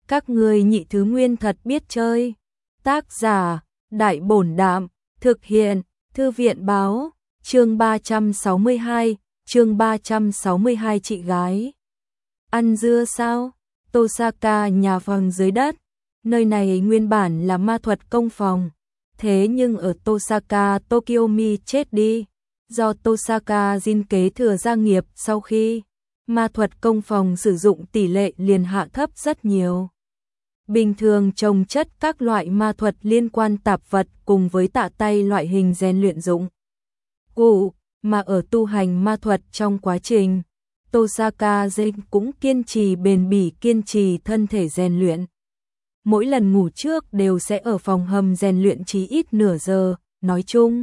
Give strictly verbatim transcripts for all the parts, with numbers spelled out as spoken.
Các ngươi nhị thứ nguyên thật biết chơi. Tác giả, Đại Bổn Đạm, thực hiện, Thư viện Báo, chương ba trăm sáu mươi hai, chương ba trăm sáu mươi hai chị gái. Ăn dưa sao? Tosaka nhà phòng dưới đất. Nơi này nguyên bản là ma thuật công phòng. Thế nhưng ở Tosaka Tokyomi chết đi. Do Tosaka Jin kế thừa gia nghiệp sau khi ma thuật công phòng sử dụng tỷ lệ liền hạ thấp rất nhiều. Bình thường trồng chất các loại ma thuật liên quan tạp vật cùng với tạ tay loại hình rèn luyện dụng cụ, mà ở tu hành ma thuật trong quá trình, Tosaka Jin cũng kiên trì bền bỉ kiên trì thân thể rèn luyện. Mỗi lần ngủ trước đều sẽ ở phòng hầm rèn luyện chí ít nửa giờ, nói chung.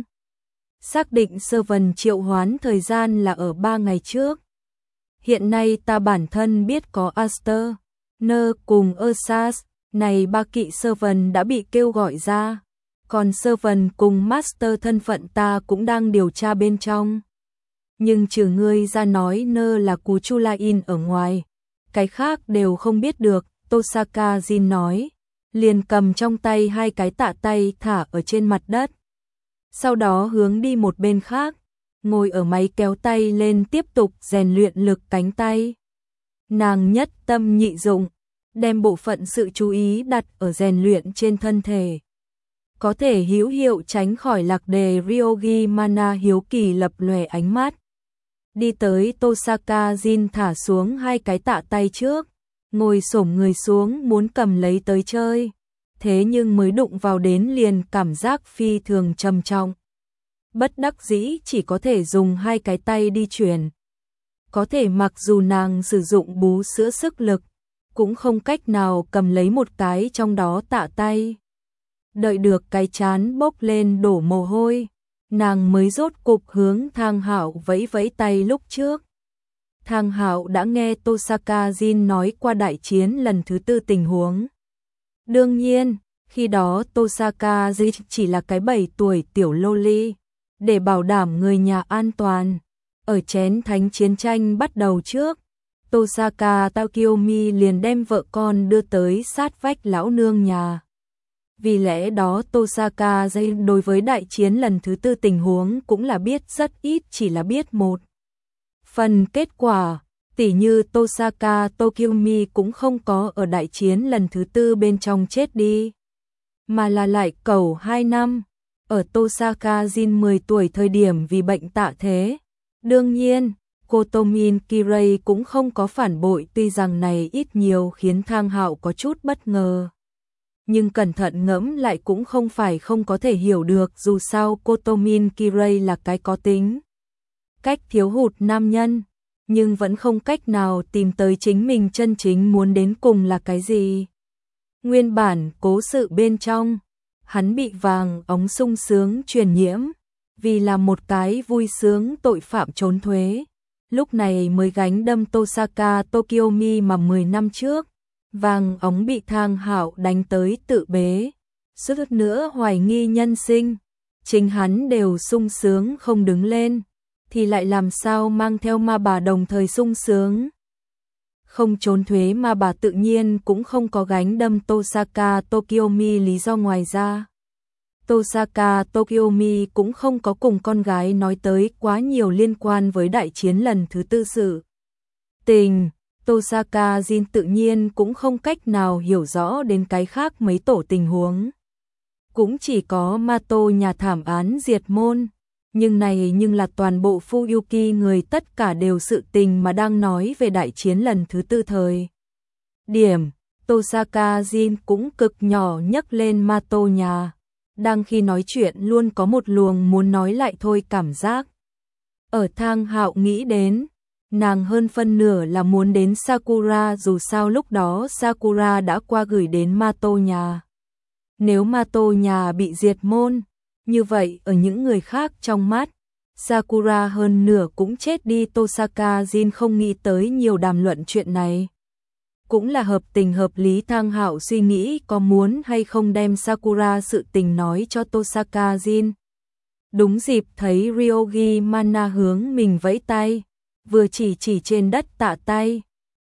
Xác định sơ vần triệu hoán thời gian là ở ba ngày trước. Hiện nay ta bản thân biết có Aster, Nơ cùng Ersas, này ba kỵ sơ vần đã bị kêu gọi ra. Còn sơ vần cùng Master thân phận ta cũng đang điều tra bên trong. Nhưng trừ ngươi ra nói Nơ là cú Chulain ở ngoài, cái khác đều không biết được, Tosaka Jin nói. Liền cầm trong tay hai cái tạ tay thả ở trên mặt đất. Sau đó hướng đi một bên khác, ngồi ở máy kéo tay lên tiếp tục rèn luyện lực cánh tay. Nàng nhất tâm nhị dụng, đem bộ phận sự chú ý đặt ở rèn luyện trên thân thể. Có thể hữu hiệu tránh khỏi lạc đề Ryogi Mana hiếu kỳ lập lòe ánh mắt. Đi tới Tosaka Jin thả xuống hai cái tạ tay trước, ngồi xổm người xuống muốn cầm lấy tới chơi. Thế nhưng mới đụng vào đến liền cảm giác phi thường trầm trọng. Bất đắc dĩ chỉ có thể dùng hai cái tay đi chuyển. Có thể mặc dù nàng sử dụng bú sữa sức lực, cũng không cách nào cầm lấy một cái trong đó tạ tay. Đợi được cái chán bốc lên đổ mồ hôi, nàng mới rốt cục hướng Thang Hạo vẫy vẫy tay lúc trước. Thang Hạo đã nghe Tosaka Jin nói qua đại chiến lần thứ tư tình huống. Đương nhiên, khi đó Tosaka Jin chỉ là cái bảy tuổi tiểu loli, để bảo đảm người nhà an toàn. Ở chén thánh chiến tranh bắt đầu trước, Tosaka Tokyomi liền đem vợ con đưa tới sát vách lão nương nhà. Vì lẽ đó Tosaka Jin đối với đại chiến lần thứ tư tình huống cũng là biết rất ít, chỉ là biết một phần kết quả. Tỉ như Tosaka Tokyomi cũng không có ở đại chiến lần thứ tư bên trong chết đi, mà là lại cầu hai năm. Ở Tosaka Jin mười tuổi thời điểm vì bệnh tạ thế. Đương nhiên, Kotomin Kirei cũng không có phản bội, tuy rằng này ít nhiều khiến Thang Hạo có chút bất ngờ. Nhưng cẩn thận ngẫm lại cũng không phải không có thể hiểu được, dù sao Kotomin Kirei là cái có tính cách thiếu hụt nam nhân, nhưng vẫn không cách nào tìm tới chính mình chân chính muốn đến cùng là cái gì. Nguyên bản cố sự bên trong, hắn bị vàng ống sung sướng truyền nhiễm, vì là một cái vui sướng tội phạm trốn thuế. Lúc này mới gánh đâm Tosaka Tokyomi mà mười năm trước, vàng ống bị Thang Hạo đánh tới tự bế, suýt nữa hoài nghi nhân sinh. Chính hắn đều sung sướng không đứng lên, thì lại làm sao mang theo ma bà đồng thời sung sướng. Không trốn thuế ma bà tự nhiên cũng không có gánh đâm Tosaka Tokyomi lý do ngoài ra. Tosaka Tokyomi cũng không có cùng con gái nói tới quá nhiều liên quan với đại chiến lần thứ tư sự tình. Tosaka Jin tự nhiên cũng không cách nào hiểu rõ đến cái khác mấy tổ tình huống. Cũng chỉ có Mato nhà thảm án diệt môn. Nhưng này nhưng là toàn bộ Fuyuki người tất cả đều sự tình mà đang nói về đại chiến lần thứ tư thời điểm. Tosaka Jin cũng cực nhỏ nhấc lên Mato nhà. Đang khi nói chuyện luôn có một luồng muốn nói lại thôi cảm giác. Ở Thang Hạo nghĩ đến, nàng hơn phân nửa là muốn đến Sakura, dù sao lúc đó Sakura đã qua gửi đến Mato nhà. Nếu Mato nhà bị diệt môn, như vậy ở những người khác trong mắt, Sakura hơn nửa cũng chết đi. Tosaka Jin không nghĩ tới nhiều đàm luận chuyện này. Cũng là hợp tình hợp lý. Thang Hạo suy nghĩ có muốn hay không đem Sakura sự tình nói cho Tosaka Jin. Đúng dịp thấy Ryogi Mana hướng mình vẫy tay, vừa chỉ chỉ trên đất tạ tay,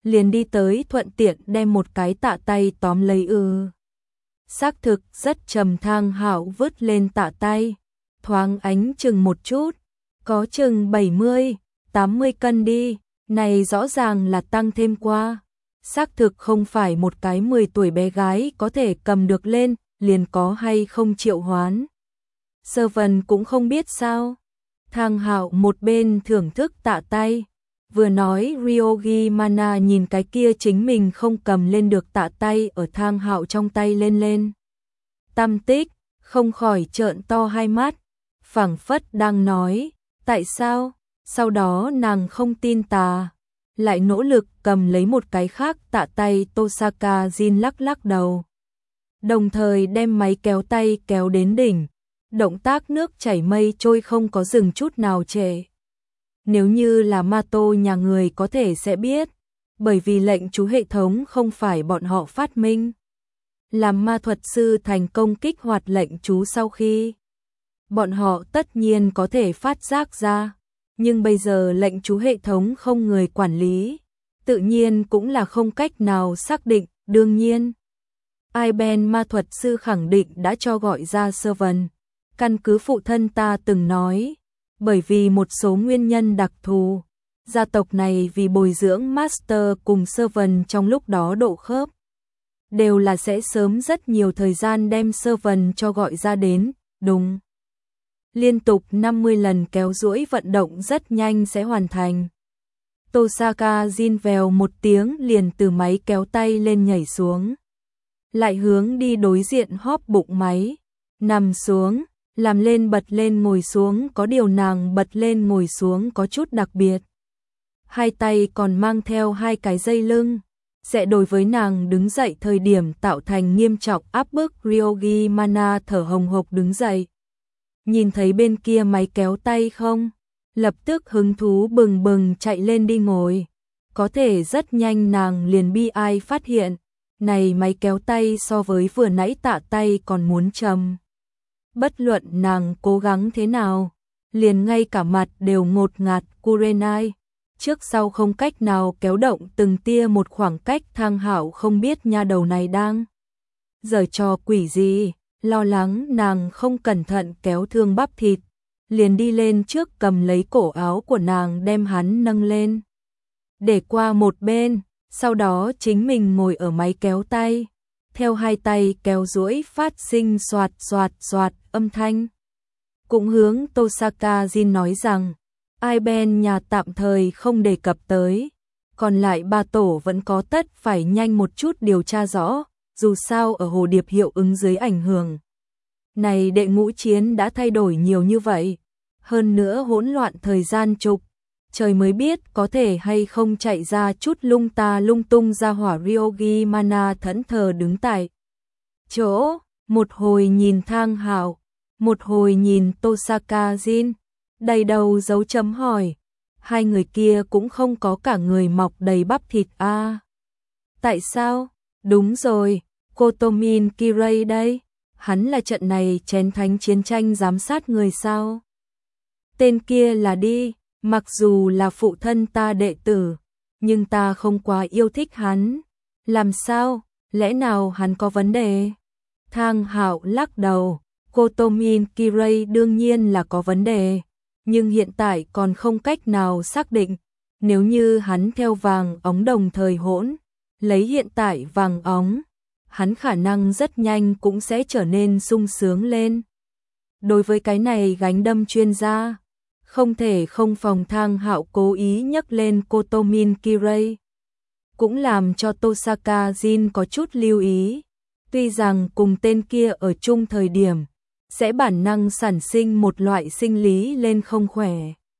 liền đi tới thuận tiện đem một cái tạ tay tóm lấy ư. Xác thực rất trầm. Thang Hạo vứt lên tạ tay, thoáng ánh chừng một chút, có chừng bảy mươi, tám mươi cân đi, này rõ ràng là tăng thêm qua. Xác thực không phải một cái mười tuổi bé gái có thể cầm được lên, liền có hay không triệu hoán. Sơ Vân cũng không biết sao. Thang Hạo một bên thưởng thức tạ tay, vừa nói Ryogi Mana nhìn cái kia chính mình không cầm lên được tạ tay ở Thang Hạo trong tay lên lên. Tam tích, không khỏi trợn to hai mắt, phảng phất đang nói, tại sao? Sau đó nàng không tin tà, lại nỗ lực cầm lấy một cái khác tạ tay. Tosaka Jin lắc lắc đầu, đồng thời đem máy kéo tay kéo đến đỉnh, động tác nước chảy mây trôi không có dừng chút nào trễ. Nếu như là ma tô nhà người có thể sẽ biết, bởi vì lệnh chú hệ thống không phải bọn họ phát minh. Làm ma thuật sư thành công kích hoạt lệnh chú sau khi, bọn họ tất nhiên có thể phát giác ra, nhưng bây giờ lệnh chú hệ thống không người quản lý, tự nhiên cũng là không cách nào xác định. Đương nhiên, Iben ma thuật sư khẳng định đã cho gọi ra Sơ Vân, căn cứ phụ thân ta từng nói, bởi vì một số nguyên nhân đặc thù, gia tộc này vì bồi dưỡng Master cùng Sơ Vân trong lúc đó độ khớp, đều là sẽ sớm rất nhiều thời gian đem Sơ Vân cho gọi ra đến. Đúng, liên tục năm mươi lần kéo duỗi vận động rất nhanh sẽ hoàn thành. Tosaka Jin vèo một tiếng liền từ máy kéo tay lên nhảy xuống, lại hướng đi đối diện hóp bụng máy, nằm xuống, làm lên bật lên ngồi xuống. Có điều nàng bật lên ngồi xuống có chút đặc biệt, hai tay còn mang theo hai cái dây lưng, sẽ đối với nàng đứng dậy thời điểm tạo thành nghiêm trọng áp bức. Ryogi Mana thở hồng hộc đứng dậy, nhìn thấy bên kia máy kéo tay không, lập tức hứng thú bừng bừng chạy lên đi ngồi. Có thể rất nhanh nàng liền bi ai phát hiện, này máy kéo tay so với vừa nãy tạ tay còn muốn trầm. Bất luận nàng cố gắng thế nào, liền ngay cả mặt đều ngột ngạt. Kurenai, trước sau không cách nào kéo động từng tia một khoảng cách. Thang Hạo không biết nha đầu này đang giở trò quỷ gì, lo lắng nàng không cẩn thận kéo thương bắp thịt, liền đi lên trước cầm lấy cổ áo của nàng đem hắn nâng lên, để qua một bên, sau đó chính mình ngồi ở máy kéo tay, theo hai tay kéo duỗi phát sinh xoạt xoạt xoạt âm thanh. Cũng hướng Tosaka Jin nói rằng, Iben nhà tạm thời không đề cập tới, còn lại ba tổ vẫn có tất phải nhanh một chút điều tra rõ, dù sao ở hồ điệp hiệu ứng dưới ảnh hưởng này đệ ngũ chiến đã thay đổi nhiều như vậy, hơn nữa hỗn loạn thời gian trục, trời mới biết có thể hay không chạy ra chút lung ta lung tung ra hỏa. Ryogi Mana thẫn thờ đứng tại chỗ, một hồi nhìn Thang Hạo, một hồi nhìn Tosaka Jin, đầy đầu dấu chấm hỏi, hai người kia cũng không có cả người mọc đầy bắp thịt a. À, tại sao? Đúng rồi, Kotomin Kirei đây, hắn là trận này chén thánh chiến tranh giám sát người sao? Tên kia là đi, mặc dù là phụ thân ta đệ tử, nhưng ta không quá yêu thích hắn. Làm sao? Lẽ nào hắn có vấn đề? Thang Hạo lắc đầu, Kotomin Kirei đương nhiên là có vấn đề, nhưng hiện tại còn không cách nào xác định. Nếu như hắn theo vàng ống đồng thời hỗn, lấy hiện tại vàng ống, hắn khả năng rất nhanh cũng sẽ trở nên sung sướng lên. Đối với cái này gánh đâm chuyên gia, không thể không phòng. Thang Hạo cố ý nhắc lên Kotomin Kirei, cũng làm cho Tosaka Jin có chút lưu ý. Tuy rằng cùng tên kia ở chung thời điểm, sẽ bản năng sản sinh một loại sinh lý lên không khỏe.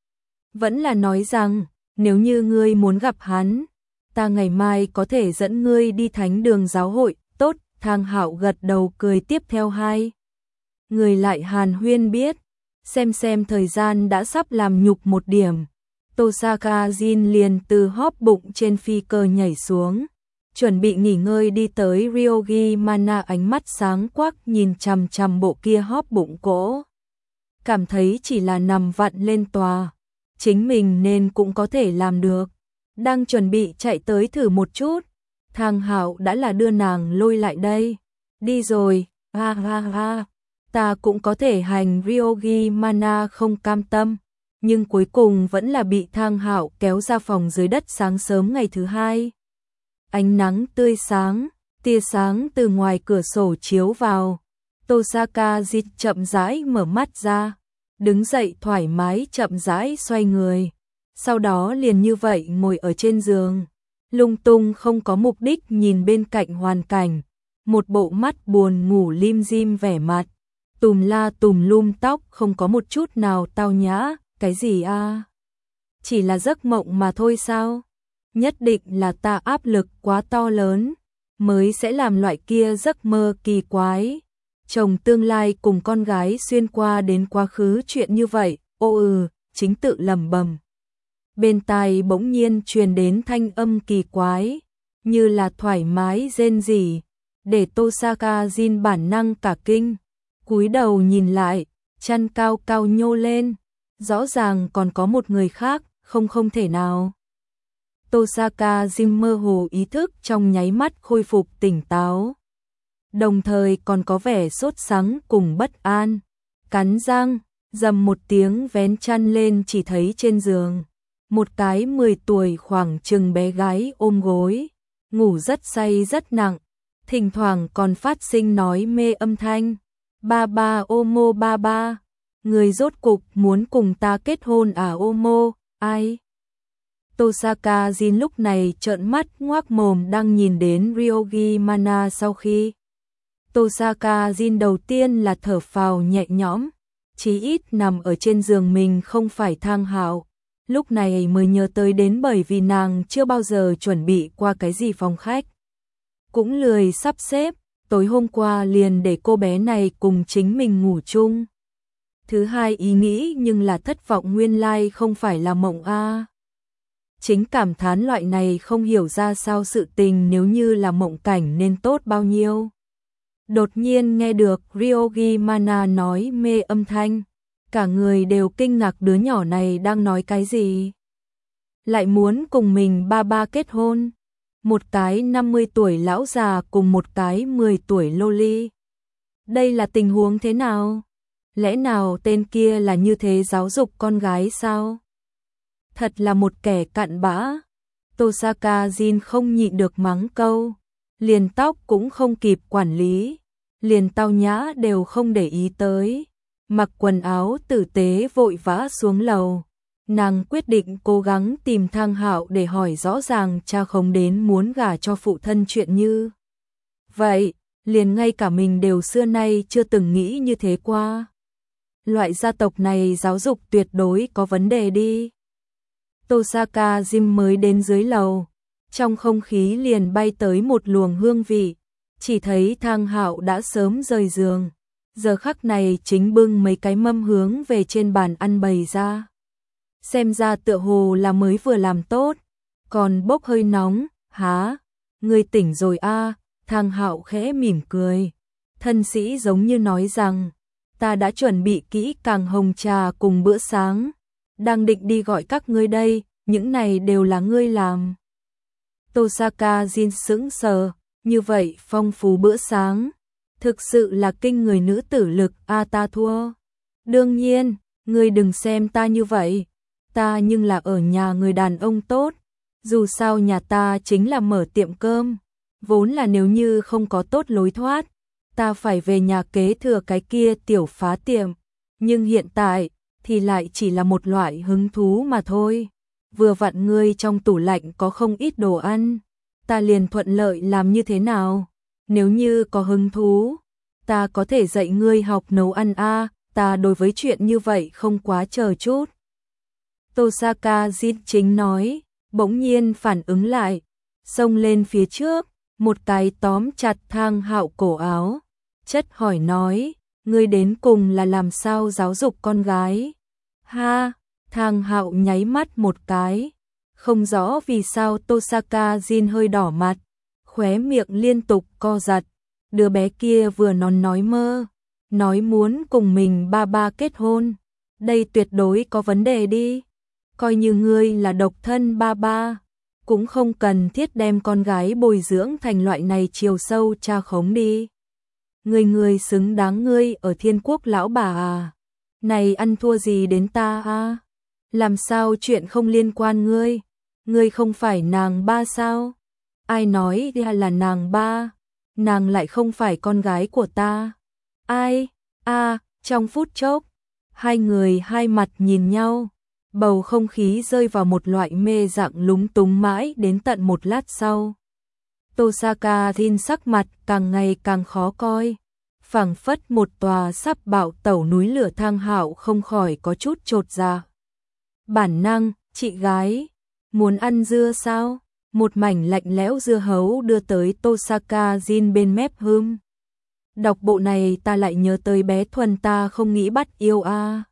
Vẫn là nói rằng, nếu như ngươi muốn gặp hắn, ta ngày mai có thể dẫn ngươi đi thánh đường giáo hội. Tốt, Thang Hạo gật đầu cười. Tiếp theo hai người lại hàn huyên biết, xem xem thời gian đã sắp làm nhục một điểm. Tosaka Jin liền từ hóp bụng trên phi cơ nhảy xuống, chuẩn bị nghỉ ngơi. Đi tới Ryogi Mana ánh mắt sáng quắc nhìn chằm chằm bộ kia hóp bụng cổ, cảm thấy chỉ là nằm vặn lên tòa, chính mình nên cũng có thể làm được. đang chuẩn bị chạy tới thử một chút, Thang Hạo đã là đưa nàng lôi lại đây. Đi rồi, ha ha ha, ta cũng có thể hành Ryogi Mana không cam tâm, nhưng cuối cùng vẫn là bị Thang Hạo kéo ra phòng dưới đất sáng sớm ngày thứ hai. Ánh nắng tươi sáng, tia sáng từ ngoài cửa sổ chiếu vào. Tosaka Jin chậm rãi mở mắt ra, đứng dậy thoải mái chậm rãi xoay người. Sau đó liền như vậy ngồi ở trên giường, lung tung không có mục đích nhìn bên cạnh hoàn cảnh. Một bộ mắt buồn ngủ lim dim vẻ mặt, tùm la tùm lum tóc không có một chút nào tao nhã. Cái gì a? Chỉ là giấc mộng mà thôi sao? Nhất định là ta áp lực quá to lớn, mới sẽ làm loại kia giấc mơ kỳ quái. Chồng tương lai cùng con gái xuyên qua đến quá khứ chuyện như vậy, ô ừ, chính tự lẩm bẩm. Bên tai bỗng nhiên truyền đến thanh âm kỳ quái, như là thoải mái rên rỉ, để Tosaka Jin bản năng cả kinh. Cúi đầu nhìn lại, chân cao cao nhô lên, rõ ràng còn có một người khác, không không thể nào. Tosaka Jin mơ hồ ý thức trong nháy mắt khôi phục tỉnh táo, đồng thời còn có vẻ sốt sắng cùng bất an. Cắn răng, dầm một tiếng vén chăn lên, chỉ thấy trên giường một cái mười tuổi khoảng chừng bé gái ôm gối, ngủ rất say rất nặng, thỉnh thoảng còn phát sinh nói mê âm thanh. Ba ba Omo ba ba, người rốt cục muốn cùng ta kết hôn à Omo, ai? Tosaka Jin lúc này trợn mắt ngoác mồm đang nhìn đến Ryogi Mana. Sau khi Tosaka Jin đầu tiên là thở phào nhẹ nhõm, chí ít nằm ở trên giường mình không phải Thang Hạo. Lúc này mới nhớ tới đến, bởi vì nàng chưa bao giờ chuẩn bị qua cái gì phòng khách, cũng lười sắp xếp, tối hôm qua liền để cô bé này cùng chính mình ngủ chung. Thứ hai ý nghĩ nhưng là thất vọng, nguyên lai không phải là mộng a. Chính cảm thán loại này không hiểu ra sao sự tình nếu như là mộng cảnh nên tốt bao nhiêu. Đột nhiên nghe được Ryogi Mana nói mê âm thanh, cả người đều kinh ngạc, đứa nhỏ này đang nói cái gì? Lại muốn cùng mình ba ba kết hôn? Một cái năm mươi tuổi lão già cùng một cái mười tuổi loli. Đây là tình huống thế nào? Lẽ nào tên kia là như thế giáo dục con gái sao? Thật là một kẻ cặn bã. Tosaka Jin không nhịn được mắng câu, liền tóc cũng không kịp quản lý, liền tao nhã đều không để ý tới, mặc quần áo tử tế vội vã xuống lầu. Nàng quyết định cố gắng tìm Thang Hạo để hỏi rõ ràng cha không đến muốn gả cho phụ thân chuyện như vậy, liền ngay cả mình đều xưa nay chưa từng nghĩ như thế qua. Loại gia tộc này giáo dục tuyệt đối có vấn đề đi. Tosaka Jin mới đến dưới lầu, trong không khí liền bay tới một luồng hương vị, chỉ thấy Thang Hạo đã sớm rời giường, giờ khắc này chính bưng mấy cái mâm hướng về trên bàn ăn bày ra. Xem ra tựa hồ là mới vừa làm tốt, còn bốc hơi nóng. Há, ngươi tỉnh rồi a? Thang Hạo khẽ mỉm cười, thân sĩ giống như nói rằng, ta đã chuẩn bị kỹ càng hồng trà cùng bữa sáng, đang định đi gọi các ngươi đây, những này đều là ngươi làm. Tosaka Jin sững sờ, như vậy phong phú bữa sáng, thực sự là kinh người nữ tử lực a. Ta thua. Đương nhiên, ngươi đừng xem ta như vậy, ta nhưng là ở nhà người đàn ông tốt, dù sao nhà ta chính là mở tiệm cơm, vốn là nếu như không có tốt lối thoát, ta phải về nhà kế thừa cái kia tiểu phá tiệm, nhưng hiện tại thì lại chỉ là một loại hứng thú mà thôi. Vừa vặn ngươi trong tủ lạnh có không ít đồ ăn, ta liền thuận lợi làm như thế nào? Nếu như có hứng thú, ta có thể dạy ngươi học nấu ăn a, ta đối với chuyện như vậy không quá chờ chút. Tosaka Jin chính nói, bỗng nhiên phản ứng lại, xông lên phía trước, một cái tóm chặt Thang Hạo cổ áo, chất hỏi nói, ngươi đến cùng là làm sao giáo dục con gái? Ha, Thang Hạo nháy mắt một cái, không rõ vì sao Tosaka Jin hơi đỏ mặt, khóe miệng liên tục co giật, đứa bé kia vừa non nói mơ, nói muốn cùng mình ba ba kết hôn, đây tuyệt đối có vấn đề đi, coi như ngươi là độc thân ba ba, cũng không cần thiết đem con gái bồi dưỡng thành loại này chiều sâu cha khống đi. Người người xứng đáng ngươi ở Thiên Quốc lão bà à. Này ăn thua gì đến ta à? Làm sao chuyện không liên quan ngươi? Ngươi không phải nàng ba sao? Ai nói là nàng ba? Nàng lại không phải con gái của ta. Ai? A, à, trong phút chốc, hai người hai mặt nhìn nhau, bầu không khí rơi vào một loại mê dạng lúng túng mãi đến tận một lát sau. Tosaka Jin sắc mặt càng ngày càng khó coi, phảng phất một tòa sắp bạo tẩu núi lửa thang hạo không khỏi có chút chột dạ. Bản năng, chị gái, muốn ăn dưa sao? Một mảnh lạnh lẽo dưa hấu đưa tới Tosaka Jin bên mép hươm. Đọc bộ này ta lại nhớ tới bé Thuần ta không nghĩ bắt yêu a. À.